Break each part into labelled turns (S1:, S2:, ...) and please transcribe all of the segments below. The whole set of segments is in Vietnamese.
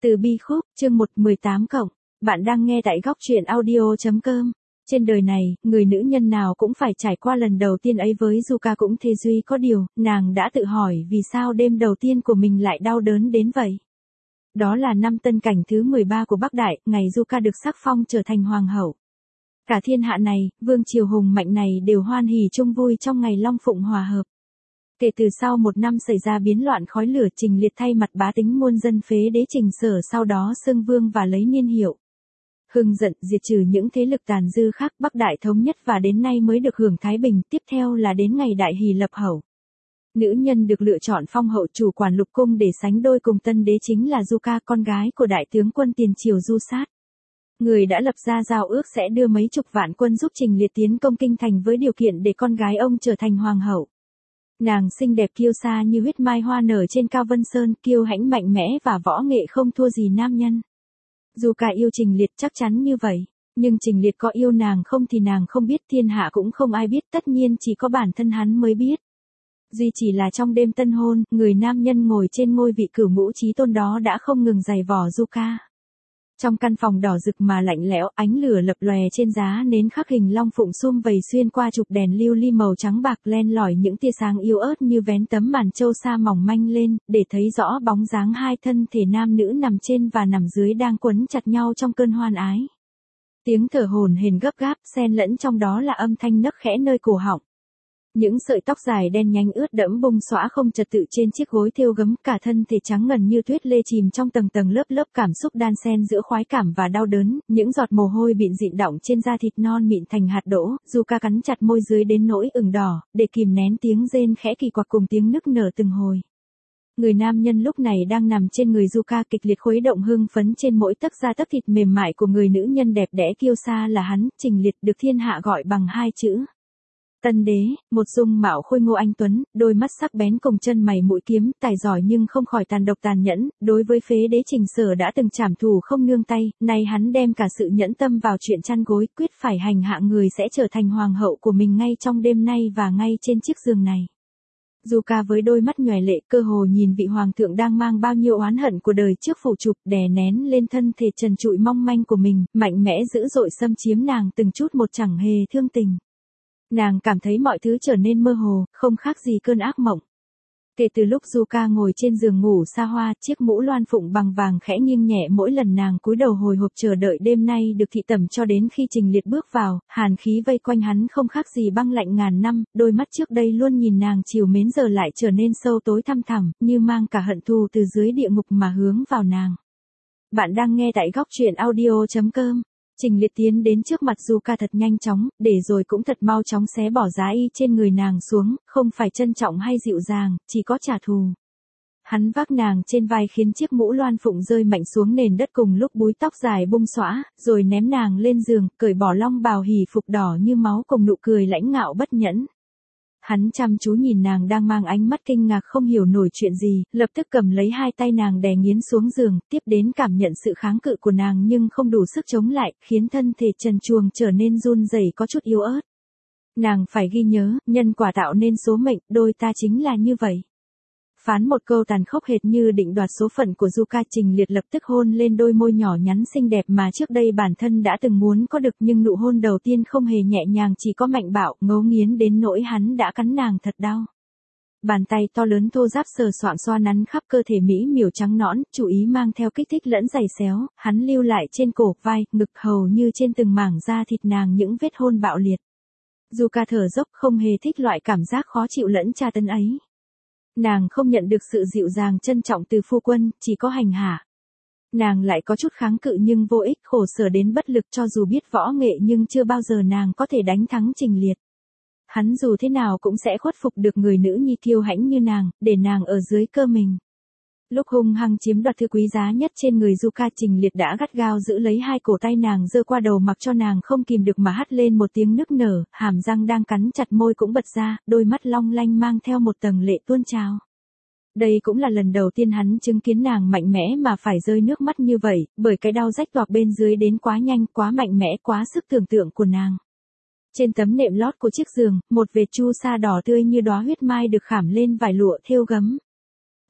S1: Từ bi khúc, chương 118 cộng. Bạn đang nghe tại góc truyện audio.com. Trên đời này, người nữ nhân nào cũng phải trải qua lần đầu tiên ấy, với Yuka cũng thế. Duy có điều, nàng đã tự hỏi vì sao đêm đầu tiên của mình lại đau đớn đến vậy. Đó là năm Tân Cảnh thứ 13 của Bắc Đại, ngày Yuka được sắc phong trở thành hoàng hậu. Cả thiên hạ này, vương triều hùng mạnh này đều hoan hỉ chung vui trong ngày Long Phụng hòa hợp. Kể từ sau một năm xảy ra biến loạn khói lửa, Trình Liệt thay mặt bá tính muôn dân phế đế Trình Sở, sau đó xưng vương và lấy niên hiệu. Hưng giận diệt trừ những thế lực tàn dư khác, Bắc Đại thống nhất và đến nay mới được hưởng thái bình. Tiếp theo là đến ngày Đại Hỷ lập hậu. Nữ nhân được lựa chọn phong hậu chủ quản lục cung để sánh đôi cùng tân đế chính là Yuka, con gái của đại tướng quân tiền triều Du Sát. Người đã lập ra giao ước sẽ đưa mấy chục vạn quân giúp Trình Liệt tiến công kinh thành với điều kiện để con gái ông trở thành hoàng hậu. Nàng xinh đẹp kiêu sa như huyết mai hoa nở trên cao vân sơn, kiêu hãnh mạnh mẽ và võ nghệ không thua gì nam nhân. Yuka yêu Trình Liệt chắc chắn như vậy, nhưng Trình Liệt có yêu nàng không thì nàng không biết, thiên hạ cũng không ai biết, tất nhiên chỉ có bản thân hắn mới biết. Duy chỉ là trong đêm tân hôn, người nam nhân ngồi trên ngôi vị cửu ngũ chí tôn đó đã không ngừng giày vò Yuka. Trong căn phòng đỏ rực mà lạnh lẽo, ánh lửa lập lòe trên giá nến khắc hình long phụng sum vầy xuyên qua chụp đèn lưu ly màu trắng bạc, len lỏi những tia sáng yếu ớt như vén tấm màn châu sa mỏng manh lên, để thấy rõ bóng dáng hai thân thể nam nữ nằm trên và nằm dưới đang quấn chặt nhau trong cơn hoan ái. Tiếng thở hổn hển gấp gáp, xen lẫn trong đó là âm thanh nấc khẽ nơi cổ họng. Những sợi tóc dài đen nhánh ướt đẫm bung xõa không trật tự trên chiếc gối thêu gấm, cả thân thể trắng ngần như tuyết lê chìm trong tầng tầng lớp lớp cảm xúc đan xen giữa khoái cảm và đau đớn, những giọt mồ hôi bịn dịn đọng trên da thịt non mịn thành hạt đỗ. Yuka cắn chặt môi dưới đến nỗi ửng đỏ, để kìm nén tiếng rên khẽ kỳ quặc cùng tiếng nức nở từng hồi. Người nam nhân lúc này đang nằm trên người Yuka, kịch liệt khuấy động hưng phấn trên mỗi tấc da tấc thịt mềm mại của người nữ nhân đẹp đẽ kiêu sa là hắn, Trình Liệt, được thiên hạ gọi bằng hai chữ Tân Đế. Một dung mạo khôi ngô anh tuấn, đôi mắt sắc bén cùng chân mày mũi kiếm, tài giỏi nhưng không khỏi tàn độc tàn nhẫn. Đối với phế đế Trình Sở đã từng trảm thù không nương tay, nay hắn đem cả sự nhẫn tâm vào chuyện chăn gối, quyết phải hành hạ người sẽ trở thành hoàng hậu của mình ngay trong đêm nay và ngay trên chiếc giường này. Yuka với đôi mắt nhòe lệ, cơ hồ nhìn vị hoàng thượng đang mang bao nhiêu oán hận của đời trước phủ chụp đè nén lên thân thể trần trụi mong manh của mình, mạnh mẽ dữ dội xâm chiếm nàng từng chút một, chẳng hề thương tình. Nàng cảm thấy mọi thứ trở nên mơ hồ, không khác gì cơn ác mộng. Kể từ lúc Yuka ngồi trên giường ngủ xa hoa, chiếc mũ loan phụng bằng vàng khẽ nghiêng nhẹ mỗi lần nàng cúi đầu hồi hộp chờ đợi đêm nay được thị tẩm, cho đến khi Trình Liệt bước vào, hàn khí vây quanh hắn không khác gì băng lạnh ngàn năm, đôi mắt trước đây luôn nhìn nàng trìu mến giờ lại trở nên sâu tối thăm thẳm, như mang cả hận thù từ dưới địa ngục mà hướng vào nàng. Bạn đang nghe tại góc truyện audio.com. Trình Liệt tiến đến trước mặt Yuka thật nhanh chóng, để rồi cũng thật mau chóng xé bỏ giá y trên người nàng xuống, không phải trân trọng hay dịu dàng, chỉ có trả thù. Hắn vác nàng trên vai khiến chiếc mũ loan phụng rơi mạnh xuống nền đất cùng lúc búi tóc dài bung xõa, rồi ném nàng lên giường, cởi bỏ long bào hỷ phục đỏ như máu cùng nụ cười lãnh ngạo bất nhẫn. Hắn chăm chú nhìn nàng đang mang ánh mắt kinh ngạc không hiểu nổi chuyện gì, lập tức cầm lấy hai tay nàng đè nghiến xuống giường, tiếp đến cảm nhận sự kháng cự của nàng nhưng không đủ sức chống lại, khiến thân thể trần truồng trở nên run rẩy có chút yếu ớt. Nàng phải ghi nhớ, nhân quả tạo nên số mệnh, đôi ta chính là như vậy. Phán một câu tàn khốc hệt như định đoạt số phận của Yuka, Trình Liệt lập tức hôn lên đôi môi nhỏ nhắn xinh đẹp mà trước đây bản thân đã từng muốn có được, nhưng nụ hôn đầu tiên không hề nhẹ nhàng, chỉ có mạnh bạo, ngấu nghiến đến nỗi hắn đã cắn nàng thật đau. Bàn tay to lớn thô ráp sờ soạng xoa nắn khắp cơ thể mỹ miều trắng nõn, chủ ý mang theo kích thích lẫn giày xéo, hắn lưu lại trên cổ, vai, ngực, hầu như trên từng mảng da thịt nàng những vết hôn bạo liệt. Yuka thở dốc, không hề thích loại cảm giác khó chịu lẫn tra tấn ấy. Nàng không nhận được sự dịu dàng trân trọng từ phu quân, chỉ có hành hạ. Nàng lại có chút kháng cự nhưng vô ích, khổ sở đến bất lực, cho dù biết võ nghệ nhưng chưa bao giờ nàng có thể đánh thắng Trình Liệt. Hắn dù thế nào cũng sẽ khuất phục được người nữ nhi kiêu hãnh như nàng, để nàng ở dưới cơ mình. Lúc hung hăng chiếm đoạt thứ quý giá nhất trên người Yuka, Trình Liệt đã gắt gao giữ lấy hai cổ tay nàng giơ qua đầu, mặc cho nàng không kìm được mà hắt lên một tiếng nức nở, hàm răng đang cắn chặt môi cũng bật ra, đôi mắt long lanh mang theo một tầng lệ tuôn trào. Đây cũng là lần đầu tiên hắn chứng kiến nàng mạnh mẽ mà phải rơi nước mắt như vậy, bởi cái đau rách toạc bên dưới đến quá nhanh, quá mạnh mẽ, quá sức tưởng tượng của nàng. Trên tấm nệm lót của chiếc giường, một vệt chu sa đỏ tươi như đóa huyết mai được khảm lên vải lụa thêu gấm.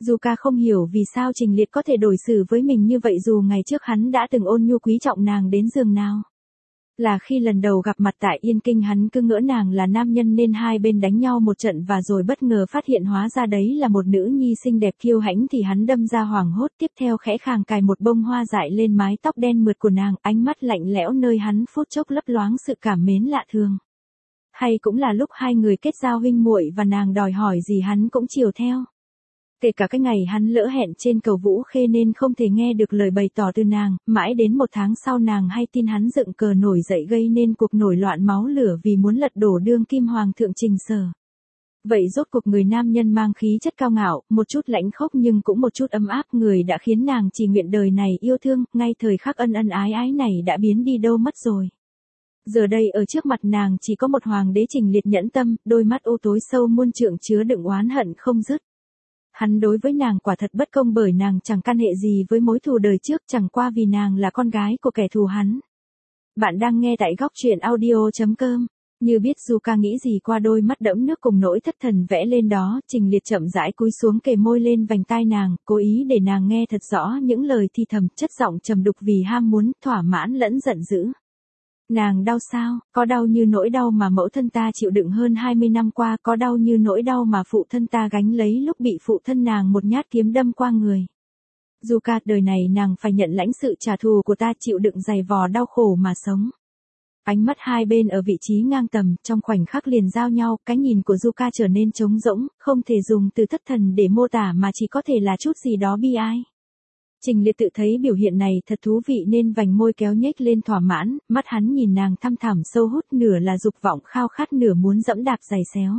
S1: Zuka không hiểu vì sao Trình Liệt có thể đối xử với mình như vậy dù ngày trước hắn đã từng ôn nhu quý trọng nàng đến giường nào. Là khi lần đầu gặp mặt tại Yên Kinh hắn cứ ngỡ nàng là nam nhân nên hai bên đánh nhau một trận và rồi bất ngờ phát hiện hóa ra đấy là một nữ nhi xinh đẹp kiêu hãnh thì hắn đâm ra hoảng hốt, tiếp theo khẽ khàng cài một bông hoa dại lên mái tóc đen mượt của nàng, ánh mắt lạnh lẽo nơi hắn phút chốc lấp loáng sự cảm mến lạ thường. Hay cũng là lúc hai người kết giao huynh muội và nàng đòi hỏi gì hắn cũng chiều theo. Kể cả cái ngày hắn lỡ hẹn trên cầu Vũ Khê nên không thể nghe được lời bày tỏ từ nàng, mãi đến một tháng sau nàng hay tin hắn dựng cờ nổi dậy gây nên cuộc nổi loạn máu lửa vì muốn lật đổ đương kim hoàng thượng Trình Sở. Vậy rốt cuộc người nam nhân mang khí chất cao ngạo, một chút lãnh khốc nhưng cũng một chút ấm áp, người đã khiến nàng chỉ nguyện đời này yêu thương, ngay thời khắc ân ân ái ái này đã biến đi đâu mất rồi. Giờ đây ở trước mặt nàng chỉ có một hoàng đế Trình Liệt nhẫn tâm, đôi mắt u tối sâu muôn trượng chứa đựng oán hận không dứt. Hắn đối với nàng quả thật bất công bởi nàng chẳng căn hệ gì với mối thù đời trước, chẳng qua vì nàng là con gái của kẻ thù hắn. Bạn đang nghe tại góc truyện audio.com. Như biết Zuka nghĩ gì qua đôi mắt đẫm nước cùng nỗi thất thần vẽ lên đó, Trình Liệt chậm rãi cúi xuống kề môi lên vành tai nàng, cố ý để nàng nghe thật rõ những lời thì thầm, chất giọng trầm đục vì ham muốn, thỏa mãn lẫn giận dữ. Nàng đau sao, có đau như nỗi đau mà mẫu thân ta chịu đựng hơn 20 năm qua, có đau như nỗi đau mà phụ thân ta gánh lấy lúc bị phụ thân nàng một nhát kiếm đâm qua người. Zuka, đời này nàng phải nhận lãnh sự trả thù của ta, chịu đựng dày vò đau khổ mà sống. Ánh mắt hai bên ở vị trí ngang tầm, trong khoảnh khắc liền giao nhau, cái nhìn của Zuka trở nên trống rỗng, không thể dùng từ thất thần để mô tả mà chỉ có thể là chút gì đó bi ai. Trình Liệt tự thấy biểu hiện này thật thú vị nên vành môi kéo nhếch lên thỏa mãn, mắt hắn nhìn nàng thăm thẳm sâu hút, nửa là dục vọng khao khát nửa muốn dẫm đạp giày xéo.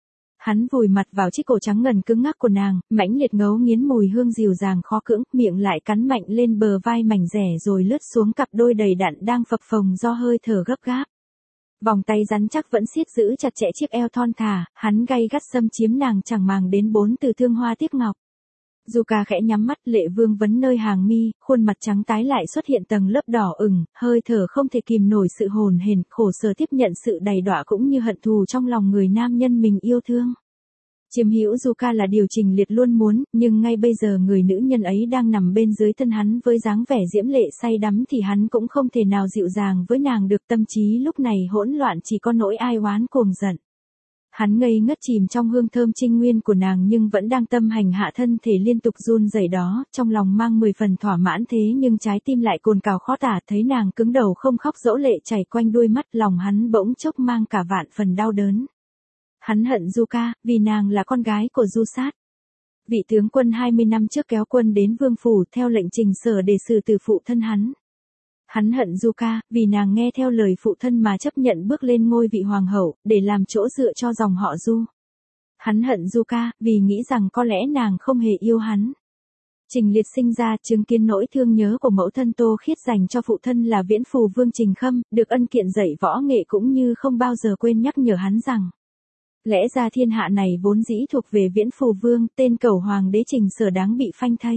S1: Hắn vùi mặt vào chiếc cổ trắng ngần cứng ngắc của nàng, mãnh liệt ngấu nghiến mùi hương dịu dàng khó cưỡng, miệng lại cắn mạnh lên bờ vai mảnh rẻ rồi lướt xuống cặp đôi đầy đặn đang phập phồng do hơi thở gấp gáp. Vòng tay rắn chắc vẫn siết giữ chặt chẽ chiếc eo thon thả, hắn gay gắt xâm chiếm nàng chẳng màng đến bốn từ thương hoa tiếc ngọc. Zuka khẽ nhắm mắt, lệ vương vấn nơi hàng mi, khuôn mặt trắng tái lại xuất hiện tầng lớp đỏ ửng, hơi thở không thể kìm nổi sự hồn hển, khổ sở tiếp nhận sự đầy đọa cũng như hận thù trong lòng người nam nhân mình yêu thương. Chiếm hữu Zuka là điều Trình Liệt luôn muốn, nhưng ngay bây giờ người nữ nhân ấy đang nằm bên dưới thân hắn với dáng vẻ diễm lệ say đắm thì hắn cũng không thể nào dịu dàng với nàng được, tâm trí lúc này hỗn loạn chỉ có nỗi ai oán cuồng giận. Hắn ngây ngất chìm trong hương thơm trinh nguyên của nàng nhưng vẫn đang tâm hành hạ thân thể liên tục run rẩy đó, trong lòng mang 10 phần thỏa mãn thế nhưng trái tim lại cồn cào khó tả, thấy nàng cứng đầu không khóc dỗ lệ chảy quanh đuôi mắt, lòng hắn bỗng chốc mang cả vạn phần đau đớn. Hắn hận Zuka, vì nàng là con gái của Du Sát. Vị tướng quân 20 năm trước kéo quân đến vương phủ theo lệnh Trình Sở để xử tử phụ thân hắn. Hắn hận Zuka, vì nàng nghe theo lời phụ thân mà chấp nhận bước lên ngôi vị hoàng hậu, để làm chỗ dựa cho dòng họ Du. Hắn hận Zuka, vì nghĩ rằng có lẽ nàng không hề yêu hắn. Trình Liệt sinh ra chứng kiến nỗi thương nhớ của mẫu thân Tô Khiết dành cho phụ thân là Viễn Phù Vương Trình Khâm, được ân kiện dạy võ nghệ cũng như không bao giờ quên nhắc nhở hắn rằng lẽ ra thiên hạ này vốn dĩ thuộc về Viễn Phù Vương, tên cẩu hoàng đế Trình Sở đáng bị phanh thây.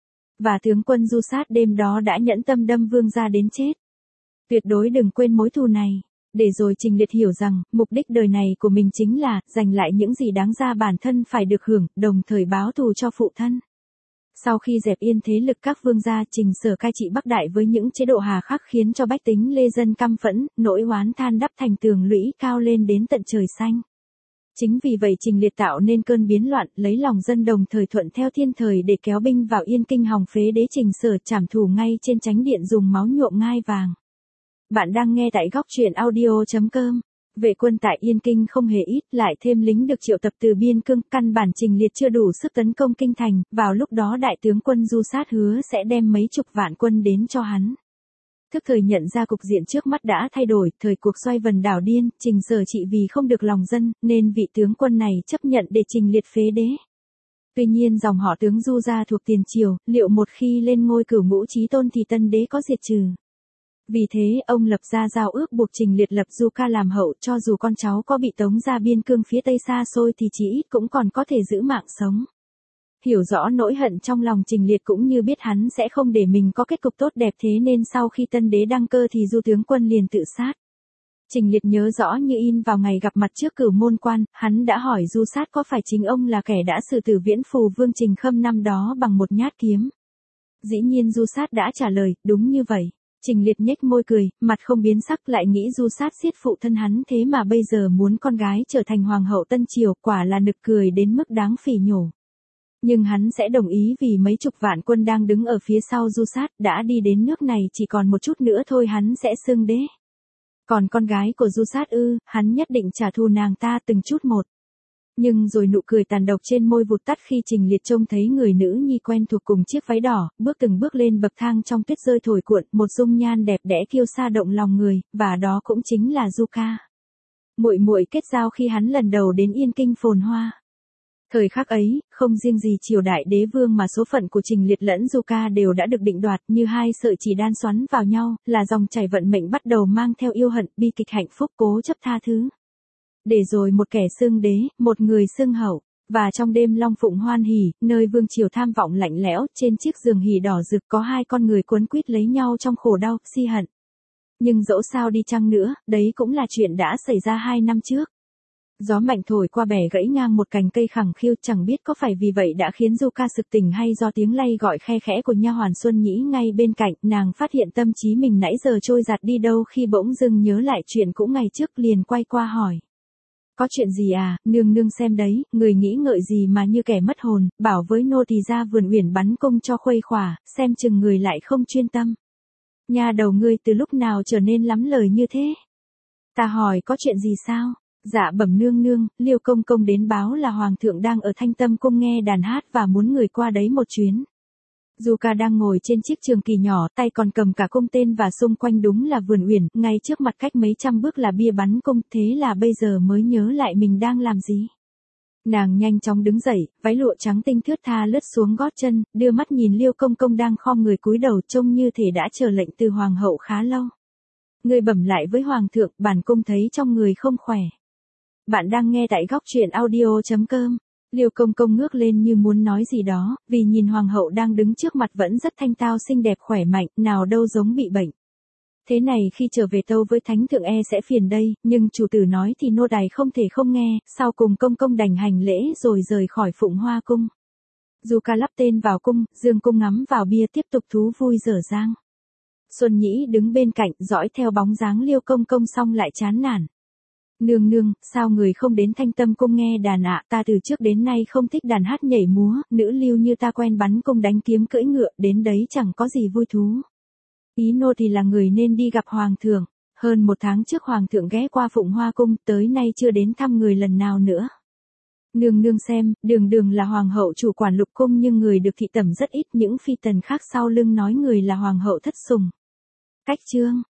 S1: Và tướng quân Du Sát đêm đó đã nhẫn tâm đâm vương gia đến chết. Tuyệt đối đừng quên mối thù này. Để rồi Trình Liệt hiểu rằng, mục đích đời này của mình chính là giành lại những gì đáng ra bản thân phải được hưởng, đồng thời báo thù cho phụ thân. Sau khi dẹp yên thế lực các vương gia, Trình Sở cai trị Bắc Đại với những chế độ hà khắc khiến cho bách tính lê dân căm phẫn, nỗi oán than đắp thành tường lũy cao lên đến tận trời xanh. Chính vì vậy Trình Liệt tạo nên cơn biến loạn, lấy lòng dân đồng thời thuận theo thiên thời để kéo binh vào Yên Kinh hòng phế đế Trình Sở, trảm thù ngay trên chánh điện dùng máu nhuộm ngai vàng. Bạn đang nghe tại góc truyện audio.com. Vệ quân tại Yên Kinh không hề ít, lại thêm lính được triệu tập từ biên cương, căn bản Trình Liệt chưa đủ sức tấn công kinh thành, vào lúc đó đại tướng quân Du Sát hứa sẽ đem mấy chục vạn quân đến cho hắn. Thức thời nhận ra cục diện trước mắt đã thay đổi, thời cuộc xoay vần đảo điên, Trình Sở trị vì không được lòng dân, nên vị tướng quân này chấp nhận để Trình Liệt phế đế. Tuy nhiên dòng họ tướng Du gia thuộc tiền triều, liệu một khi lên ngôi cửu ngũ chí tôn thì tân đế có diệt trừ. Vì thế, ông lập ra giao ước buộc Trình Liệt lập Zuka làm hậu, cho dù con cháu có bị tống ra biên cương phía tây xa xôi thì chỉ ít cũng còn có thể giữ mạng sống. Hiểu rõ nỗi hận trong lòng Trình Liệt cũng như biết hắn sẽ không để mình có kết cục tốt đẹp thế nên sau khi tân đế đăng cơ thì Du tướng quân liền tự sát. Trình Liệt nhớ rõ như in vào ngày gặp mặt trước Cửu Môn Quan, hắn đã hỏi Du Sát có phải chính ông là kẻ đã xử tử Viễn Phù Vương Trình Khâm năm đó bằng một nhát kiếm. Dĩ nhiên Du Sát đã trả lời, đúng như vậy. Trình Liệt nhếch môi cười, mặt không biến sắc, lại nghĩ Du Sát giết phụ thân hắn thế mà bây giờ muốn con gái trở thành hoàng hậu Tân Triều, quả là nực cười đến mức đáng phỉ nhổ. Nhưng hắn sẽ đồng ý vì mấy chục vạn quân đang đứng ở phía sau Du Sát, đã đi đến nước này chỉ còn một chút nữa thôi hắn sẽ xưng đế. Còn con gái của Du Sát hắn nhất định trả thù nàng ta từng chút một. Nhưng rồi nụ cười tàn độc trên môi vụt tắt khi Trình Liệt trông thấy người nữ nhi quen thuộc cùng chiếc váy đỏ, bước từng bước lên bậc thang trong tuyết rơi thổi cuộn, một dung nhan đẹp đẽ kiêu sa động lòng người, và đó cũng chính là Du Ca. Muội muội kết giao khi hắn lần đầu đến Yên Kinh phồn hoa. Thời khắc ấy, không riêng gì triều đại đế vương mà số phận của Trình Liệt lẫn Du Ca đều đã được định đoạt như hai sợi chỉ đan xoắn vào nhau, là dòng chảy vận mệnh bắt đầu mang theo yêu hận, bi kịch hạnh phúc cố chấp tha thứ. Để rồi một kẻ xưng đế, một người xưng hậu, và trong đêm long phụng hoan hỉ, nơi vương triều tham vọng lạnh lẽo, trên chiếc giường hỉ đỏ rực có hai con người quấn quýt lấy nhau trong khổ đau, si hận. Nhưng dẫu sao đi chăng nữa, đấy cũng là chuyện đã xảy ra 2 năm trước. Gió mạnh thổi qua bẻ gãy ngang một cành cây khẳng khiu, chẳng biết có phải vì vậy đã khiến Du Ca sực tỉnh hay do tiếng lay gọi khe khẽ của nha hoàn Xuân Nhĩ ngay bên cạnh, nàng phát hiện tâm trí mình nãy giờ trôi giạt đi đâu khi bỗng dưng nhớ lại chuyện cũ ngày trước, liền quay qua hỏi. Có chuyện gì à, nương nương xem đấy, người nghĩ ngợi gì mà như kẻ mất hồn, bảo với nô tỳ ra vườn uyển bắn cung cho khuây khỏa, xem chừng người lại không chuyên tâm. Nha đầu ngươi từ lúc nào trở nên lắm lời như thế? Ta hỏi có chuyện gì sao? Dạ bẩm nương nương, Liêu công công đến báo là hoàng thượng đang ở Thanh Tâm cung nghe đàn hát và muốn người qua đấy một chuyến. Du Ca đang ngồi trên chiếc trường kỳ nhỏ, tay còn cầm cả cung tên và xung quanh đúng là vườn uyển, ngay trước mặt cách mấy trăm bước là bia bắn cung, thế là bây giờ mới nhớ lại mình đang làm gì. Nàng nhanh chóng đứng dậy, váy lụa trắng tinh thướt tha lướt xuống gót chân, đưa mắt nhìn Liêu công công đang khom người cúi đầu trông như thể đã chờ lệnh từ hoàng hậu khá lâu. Người bẩm lại với hoàng thượng, bản cung thấy trong người không khỏe. Bạn đang nghe tại góc truyện audio.com. Liêu công công ngước lên như muốn nói gì đó, vì nhìn hoàng hậu đang đứng trước mặt vẫn rất thanh tao xinh đẹp khỏe mạnh, nào đâu giống bị bệnh. Thế này khi trở về tâu với thánh thượng sẽ phiền đây, nhưng chủ tử nói thì nô đài không thể không nghe, sau cùng công công đành hành lễ rồi rời khỏi Phụng Hoa cung. Du Ca lắp tên vào cung, dương cung ngắm vào bia tiếp tục thú vui dở dang. Xuân Nhĩ đứng bên cạnh dõi theo bóng dáng Liêu công công xong lại chán nản. Nương nương, sao người không đến Thanh Tâm cung nghe đàn ạ, ta từ trước đến nay không thích đàn hát nhảy múa, nữ lưu như ta quen bắn cung đánh kiếm cưỡi ngựa, đến đấy chẳng có gì vui thú. Ý nô thì là người nên đi gặp hoàng thượng, hơn 1 tháng trước hoàng thượng ghé qua Phụng Hoa cung, tới nay chưa đến thăm người lần nào nữa. Nương nương xem, đường đường là hoàng hậu chủ quản lục cung nhưng người được thị tẩm rất ít, những phi tần khác sau lưng nói người là hoàng hậu thất sủng. Cách chương